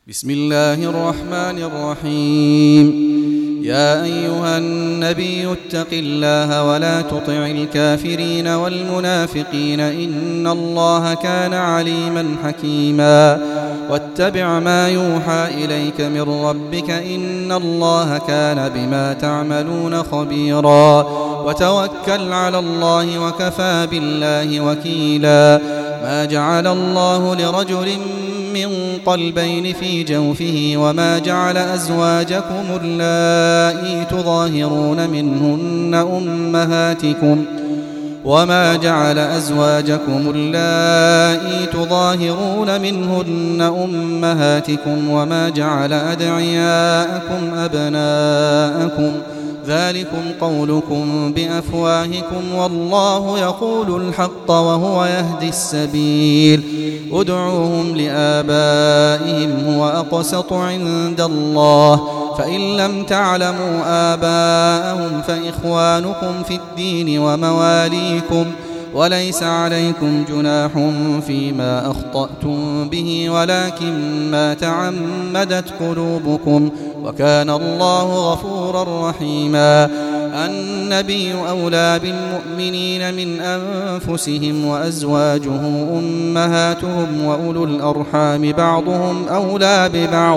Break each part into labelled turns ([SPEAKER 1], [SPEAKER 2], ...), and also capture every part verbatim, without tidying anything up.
[SPEAKER 1] بسم الله الرحمن الرحيم. يا أيها النبي اتق الله ولا تطع الكافرين والمنافقين إن الله كان عليما حكيما. واتبع ما يوحى إليك من ربك إن الله كان بما تعملون خبيرا. وتوكل على الله وكفى بالله وكيلا. ما جعل الله لرجل من قلبين في جوفه وما جعل أزواجكم اللائي تظاهرون منهن أمهاتكم وما جعل أزواجكم اللائي تظاهرون منهن أمهاتكم وما جعل أدعياءكم أبناءكم ذلكم قولكم بأفواهكم والله يقول الحق وهو يهدي السبيل. ادعوهم لآبائهم هو أقسط عند الله فإن لم تعلموا آباءهم فإخوانكم في الدين ومواليكم وليس عليكم جناح فيما أخطأتم به ولكن ما تعمدت قلوبكم وكان الله غفورا رحيما. النبي أولى بالمؤمنين من أنفسهم وأزواجه أمهاتهم وأولو الأرحام بعضهم أولى ببعض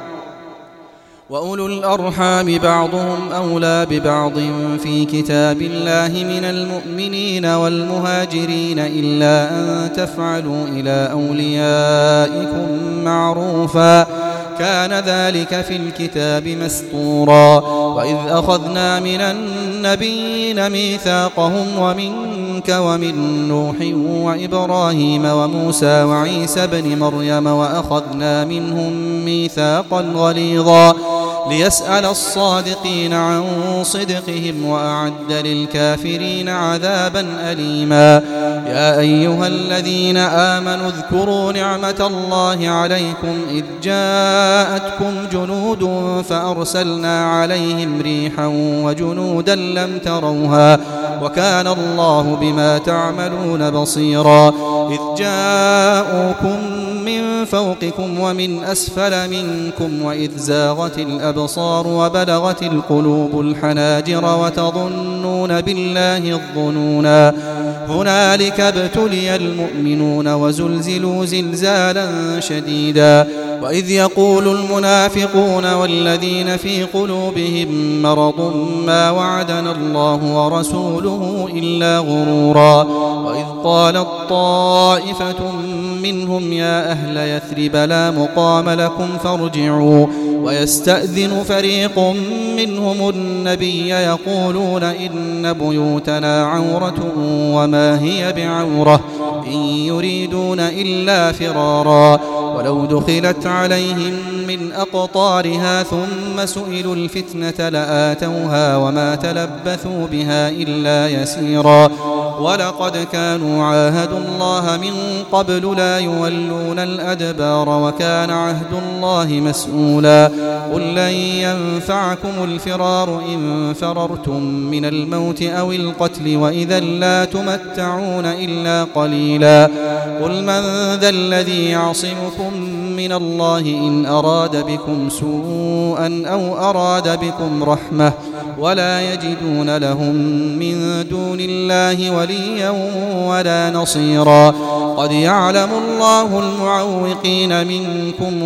[SPEAKER 1] وأولو الأرحام بعضهم أولى ببعض في كتاب الله من المؤمنين والمهاجرين إلا أن تفعلوا إلى أوليائكم معروفا كان ذلك في الكتاب مسطورا. وإذ أخذنا من النبيين ميثاقهم ومنك ومن نوح وإبراهيم وموسى وعيسى بن مريم وأخذنا منهم ميثاقا غليظا ليسأل الصادقين عن صدقهم وأعد للكافرين عذابا أليما. يا أيها الذين آمنوا اذكروا نعمة الله عليكم إذ جاءتكم جنود فأرسلنا عليهم ريحا وجنودا لم تروها وكان الله بما تعملون بصيرا. إذ جاءوكم من فوقكم ومن أسفل منكم وإذ زاغت الأبصار وبلغت القلوب الحناجر وتظنون بالله الظنونا هنالك ابتلي المؤمنون وزلزلوا زلزالا شديدا. وإذ يقول المنافقون والذين في قلوبهم مرض ما وعدنا الله ورسوله إلا غرورا. وإذ قالت طائفة منهم يا أهل يثرب لا مقام لكم فارجعوا ويستأذن فريق منهم النبي يقولون إن بيوتنا عورة وما هي بعورة إن يريدون إلا فرارا. ولو دخلت عليهم من أقطارها ثم سئلوا الفتنة لآتوها وما تلبثوا بها إلا يسيرا. ولقد كانوا عاهدوا الله من قبل لا يولون الأدبار وكان عهد الله مسؤولا. قل لن ينفعكم الفرار إن فررتم من الموت أو القتل وإذا لا تمتعون إلا قليلا. قل من ذا الذي يعصمكم من الله إن أراد بكم سوءا أو أراد بكم رحمة ولا يجدون لهم من دون الله وليا ولا نصيرا. قد يعلم الله المعوقين منكم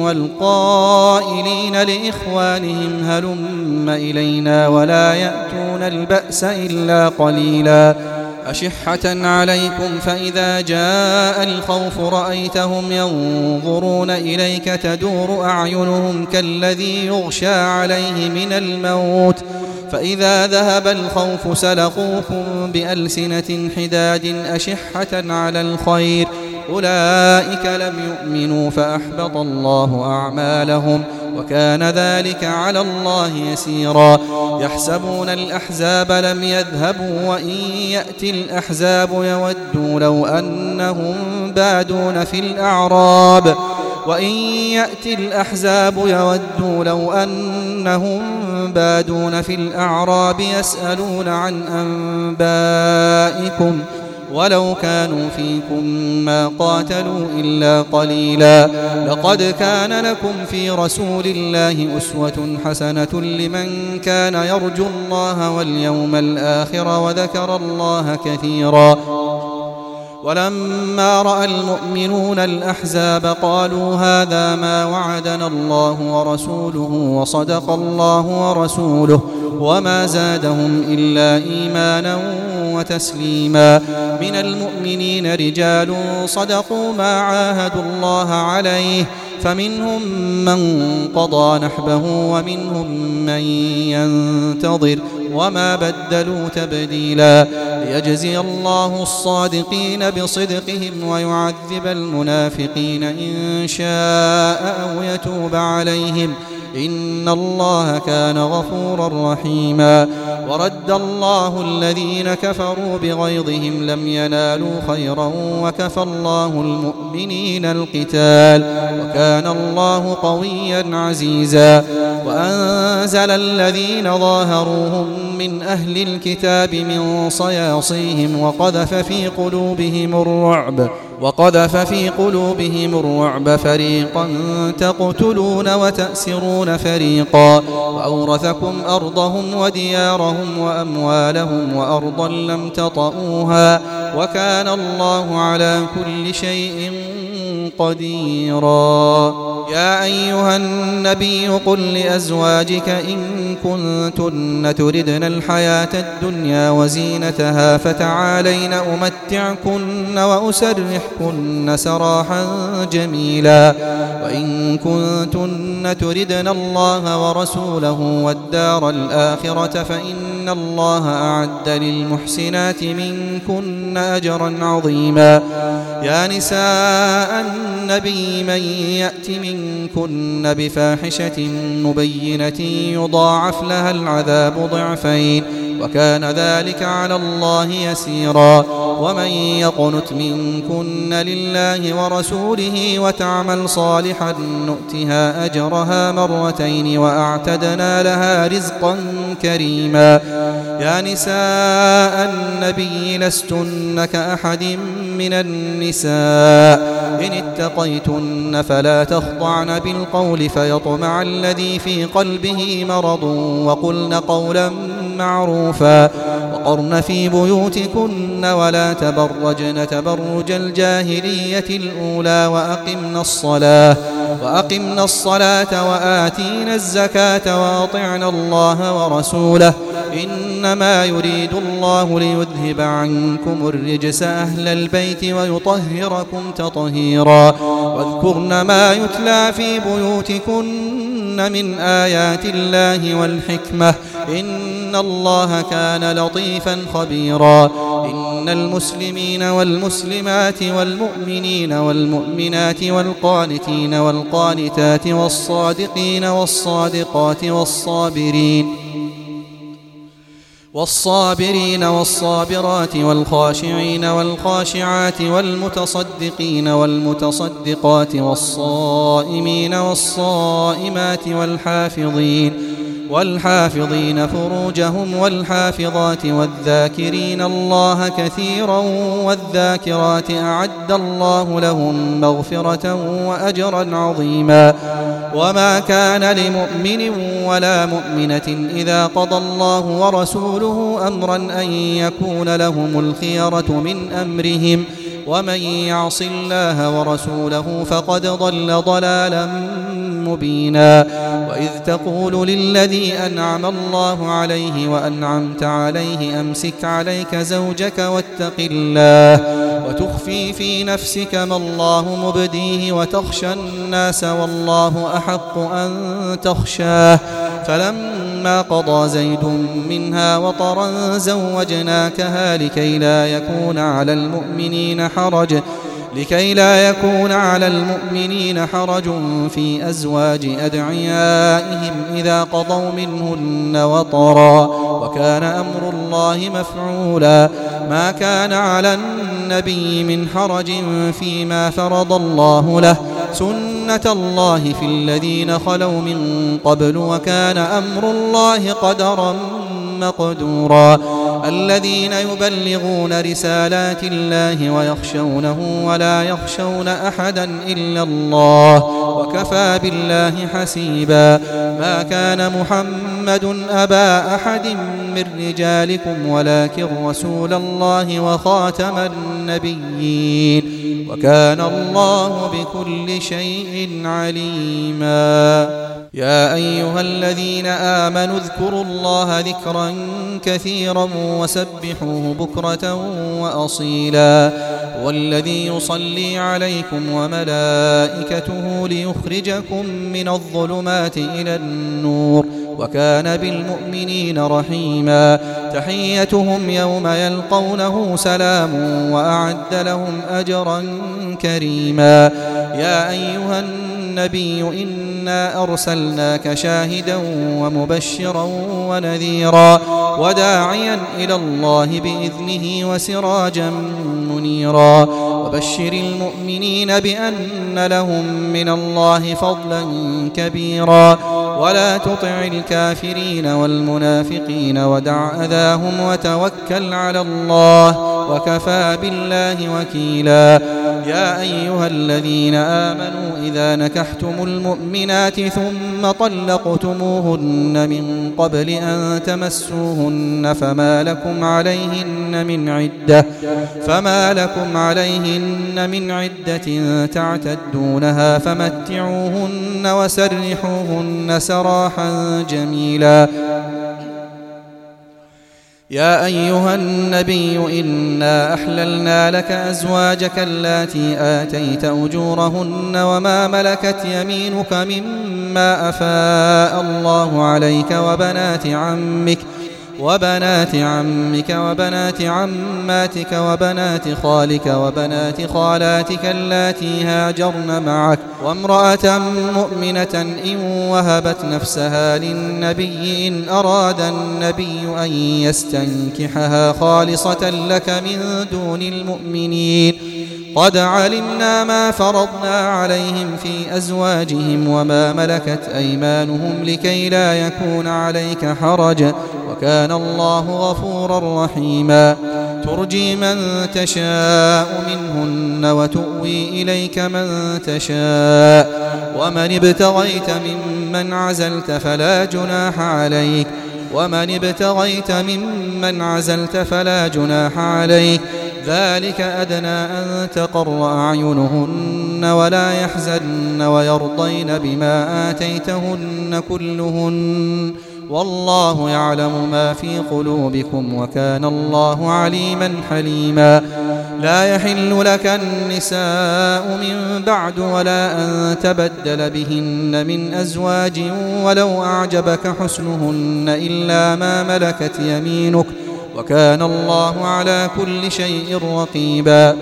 [SPEAKER 1] والقائلين لإخوانهم هلم إلينا ولا يأتون البأس إلا قليلا. أشحة عليكم فإذا جاء الخوف رأيتهم ينظرون إليك تدور أعينهم كالذي يغشى عليه من الموت فإذا ذهب الخوف سلقوكم بألسنة حداد أشحة على الخير أولئك لم يؤمنوا فأحبط الله أعمالهم وكان ذلك على الله يسيرا. يحسبون الأحزاب لم يذهبوا وإن يأتي الأحزاب يودوا لو أنهم بادون في الأعراب وإن يأتي الأحزاب يودوا لو أنهم بادون في الأعراب يسألون عن أنبائكم ولو كانوا فيكم ما قاتلوا إلا قليلا لقد كان لكم في رسول الله أسوة حسنة لمن كان يرجو الله واليوم الآخر وذكر الله كثيرا ولما رأى المؤمنون الأحزاب قالوا هذا ما وعدنا الله ورسوله وصدق الله ورسوله وما زادهم إلا إيمانا وتسليما من المؤمنين رجال صدقوا ما عاهدوا الله عليه فمنهم من قضى نحبه ومنهم من ينتظر وما بدلوا تبديلا ليجزي الله الصادقين بصدقهم ويعذب المنافقين إن شاء أو يتوب عليهم إن الله كان غفورا رحيما ورد الله الذين كفروا بغيظهم لم ينالوا خيرا وكفى الله المؤمنين القتال وكان الله قويا عزيزا وأنزل الذين ظاهروهم من أهل الكتاب من صياصيهم وقذف في قلوبهم الرعب وقذف في قلوبهم الرعب فريقا تقتلون وتأسرون فريقا وأورثكم أرضهم وديارهم وأموالهم وأرضا لم تطئوها وكان الله على كل شيء قديرا يا أيها النبي قل لأزواجك إن كنتن تردن الحياة الدنيا وزينتها فتعالين أمتعكن وأسرحكن سراحا جميلا وإن كنتن تردن الله ورسوله والدار الآخرة فإن الله أعد للمحسنات منكن أجرا عظيما يا نساء النبي من يأت منكن بفاحشة مبينة يضاعف لها العذاب ضعفين وكان ذلك على الله يسيرا ومن يقنت منكن لله ورسوله وتعمل صالحا نؤتها أجرها مرتين وأعتدنا لها رزقا كريما يا نساء النبي لستن كأحد من النساء إن اتقيتن فلا تخضعن بالقول فيطمع الذي في قلبه مرض وقلن قولا معروفا وقرن في بيوتكن ولا تبرجن تبرج الجاهلية الأولى وأقمنا الصلاة وأقمنا الصلاة وآتينا الزكاة وأطعنا الله ورسوله إنما يريد الله ليذهب عنكم الرجس أهل البيت ويطهركم تطهيرا واذكرن ما يتلى في بيوتكن من آيات الله والحكمة إن الله كان لطيفا خبيرا إن المسلمين والمسلمات والمؤمنين والمؤمنات والقانتين والقانتات والصادقين والصادقات والصابرين والصابرين والصابرات والخاشعين والخاشعات والمتصدقين والمتصدقات والصائمين والصائمات والحافظين والحافظين فروجهم والحافظات والذاكرين الله كثيرا والذاكرات أعد الله لهم مغفرة وأجرا عظيما وما كان لمؤمن ولا مؤمنة إذا قضى الله ورسوله أمرا أن يكون لهم الخيرة من أمرهم ومن يعص الله ورسوله فقد ضل ضلالا مبينا وإذ تقول للذي أنعم الله عليه وأنعمت عليه أمسك عليك زوجك واتق الله وتخفي في نفسك ما الله مبديه وتخشى الناس والله أحق أن تخشاه فلما قضى زيد منها وطرا زوجناكها لكي لا يكون على المؤمنين حرج لكي لا يكون على المؤمنين حرج في أزواج أدعيائهم إذا قضوا منهن وطرا وكان أمر الله مفعولا ما كان على النبي من حرج فيما فرض الله له سنة الله في الذين خلوا من قبل وكان أمر الله قدرا مقدورا الذين يبلغون رسالات الله ويخشونه ولا يخشون أحدا إلا الله وكفى بالله حسيبا ما كان محمد أبا أحد من رجالكم ولكن رسول الله وخاتم النبيين وكان الله بكل شيء عليما يا أيها الذين آمنوا اذكروا الله ذكرا كثيرا وسبحوه بكرة وأصيلا والذي يصلي عليكم وملائكته ليخرجكم من الظلمات إلى النور وكان بالمؤمنين رحيما تحيتهم يوم يلقونه سلام وأعد لهم أجرا كريما يا أيها النبي إنا أرسلناك شاهدا ومبشرا ونذيرا وداعيا إلى الله بإذنه وسراجا منيرا وبشر المؤمنين بأن لهم من الله فضلا كبيرا ولا تطع الكافرين والمنافقين ودع أذاهم وتوكل على الله وكفى بالله وكيلا يا أيها الذين آمنوا إذا نكحتم المؤمنات ثم طلقتموهن من قبل أن تمسوهن فما لكم عليهن من عدة فما لكم عليهن من عدة تعتدونها فمتعوهن وسرحوهن سراحا جميلا يا أيها النبي إنا أحللنا لك أزواجك اللاتي آتيت أجورهن وما ملكت يمينك مما أفاء الله عليك وبنات عمك وبنات عمك وبنات عماتك وبنات خالك وبنات خالاتك اللاتي هاجرن معك وامرأة مؤمنة إن وهبت نفسها للنبي إن أراد النبي أن يستنكحها خالصة لك من دون المؤمنين قد علمنا ما فرضنا عليهم في أزواجهم وما ملكت أيمانهم لكي لا يكون عليك حرج وكان الله غفورا رحيما ترجي من تشاء منهن وتؤوي إليك من تشاء ومن ابتغيت ممن عزلت فلا جناح عليك ومن ابتغيت ممن عزلت فلا جناح عليك ذلك أدنى أن تقر أعينهن ولا يحزن ويرضين بما آتيتهن كلهن والله يعلم ما في قلوبكم وكان الله عليما حليما لا يحل لك النساء من بعد ولا أن تبدل بهن من أزواج ولو أعجبك حسنهن إلا ما ملكت يمينك وكان الله على كل شيء رقيبا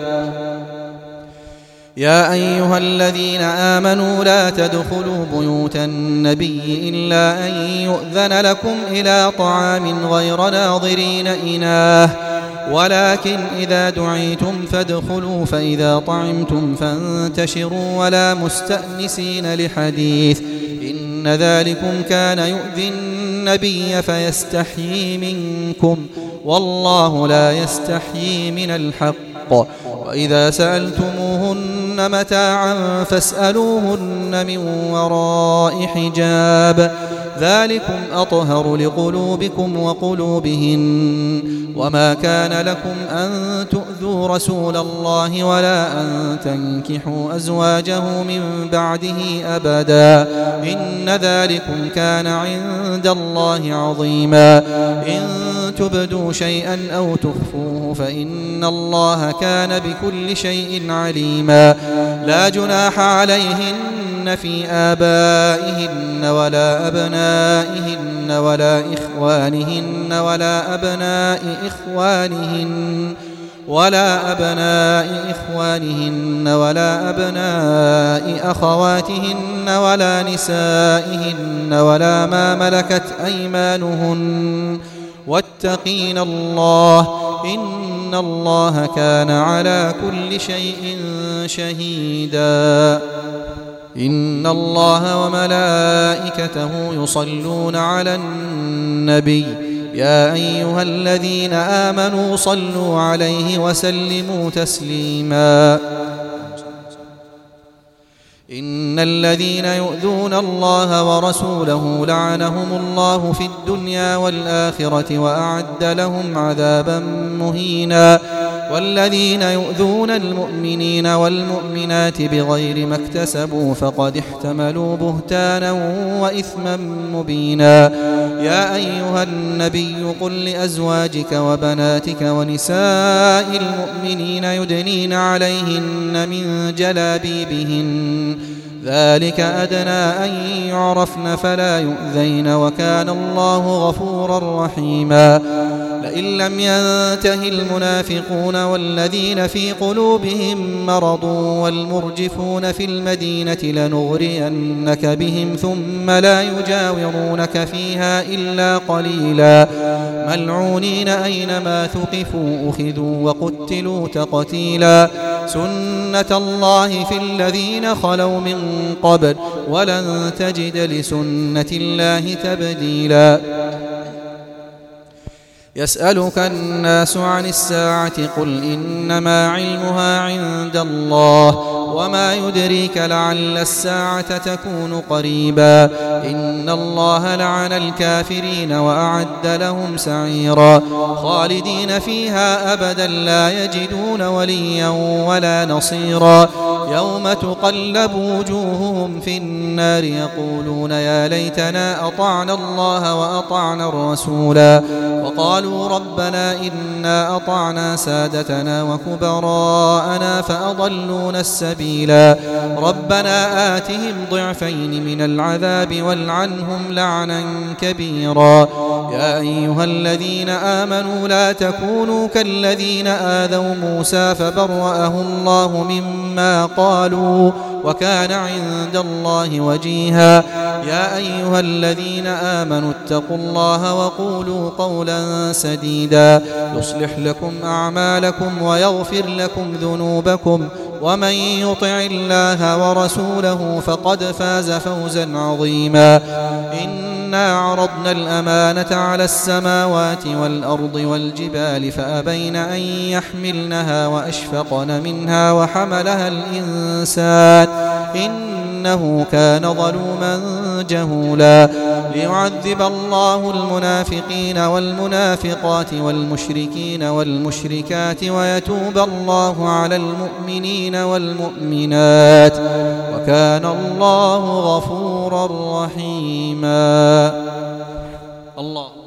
[SPEAKER 1] يا أيها الذين آمنوا لا تدخلوا بيوت النبي إلا أن يؤذن لكم إلى طعام غير ناظرين إناه ولكن إذا دعيتم فادخلوا فإذا طعمتم فانتشروا ولا مستأنسين لحديث إن ذلكم كان يؤذي النبي فيستحيي منكم والله لا يستحيي من الحق وإذا سألتموهن متاعا فاسألوهن من وراء حجاب ذلكم أطهر لقلوبكم وقلوبهن وما كان لكم أن تؤذوا رسول الله ولا أن تنكحوا أزواجه من بعده أبدا إن ذلكم كان عند الله عظيما إن تبدوا شيئا أو تخفوه فإن الله كان بكل شيء عليما لا جناح عليهن في آبائهن ولا أبنائهن ولا إخوانهن ولا أبناء إخوانهن ولا أبناء إخوانهن ولا أبناء أخواتهن ولا نسائهن ولا ما ملكت أيمانهن واتقين الله إن الله كان على كل شيء شهيدا إن الله وملائكته يصلون على النبي يا أيها الذين آمنوا صلوا عليه وسلموا تسليما إن الذين يؤذون الله ورسوله لعنهم الله في الدنيا والآخرة وأعد لهم عذابا مهينا والذين يؤذون المؤمنين والمؤمنات بغير ما اكتسبوا فقد احتملوا بهتانا وإثما مبينا يا أيها النبي قل لأزواجك وبناتك ونساء المؤمنين يدنين عليهن من جلابيبهن ذلك أدنى أن يعرفن فلا يؤذين وكان الله غفورا رحيما لئن لم ينته المنافقون والذين في قلوبهم مرض والمرجفون في المدينة لنغرينك بهم ثم لا يجاورونك فيها إلا قليلا ملعونين أينما ثقفوا أخذوا وقتلوا تقتيلا سنة الله في الذين خلوا من قبل ولن تجد لسنة الله تبديلا يسألك الناس عن الساعة قل إنما علمها عند الله وما يدريك لعل الساعة تكون قريبا إن الله لعن الكافرين وأعد لهم سعيرا خالدين فيها أبدا لا يجدون وليا ولا نصيرا يوم تقلب وجوههم في النار يقولون يا ليتنا أطعنا الله وأطعنا الرسولا وقالوا ربنا إنا أطعنا سادتنا وكبراءنا فأضلونا السبيلا ربنا آتهم ضعفين من العذاب والعنهم لعنا كبيرا يا أيها الذين آمنوا لا تكونوا كالذين آذوا موسى فبرأه الله مما قالوا وكان عند الله وجيها يا أيها الذين آمنوا اتقوا الله وقولوا قولا سديدا يصلح لكم أعمالكم ويغفر لكم ذنوبكم ومن يطع الله ورسوله فقد فاز فوزا عظيما إنا عرضنا الأمانة على السماوات والأرض والجبال فأبين أن يحملنها وأشفقن منها وحملها الإنسان إنه كان ظلوما جهولا ليعذب الله المنافقين والمنافقات والمشركين والمشركات ويتوب الله على المؤمنين والمؤمنات وكان الله غفورا رحيما الله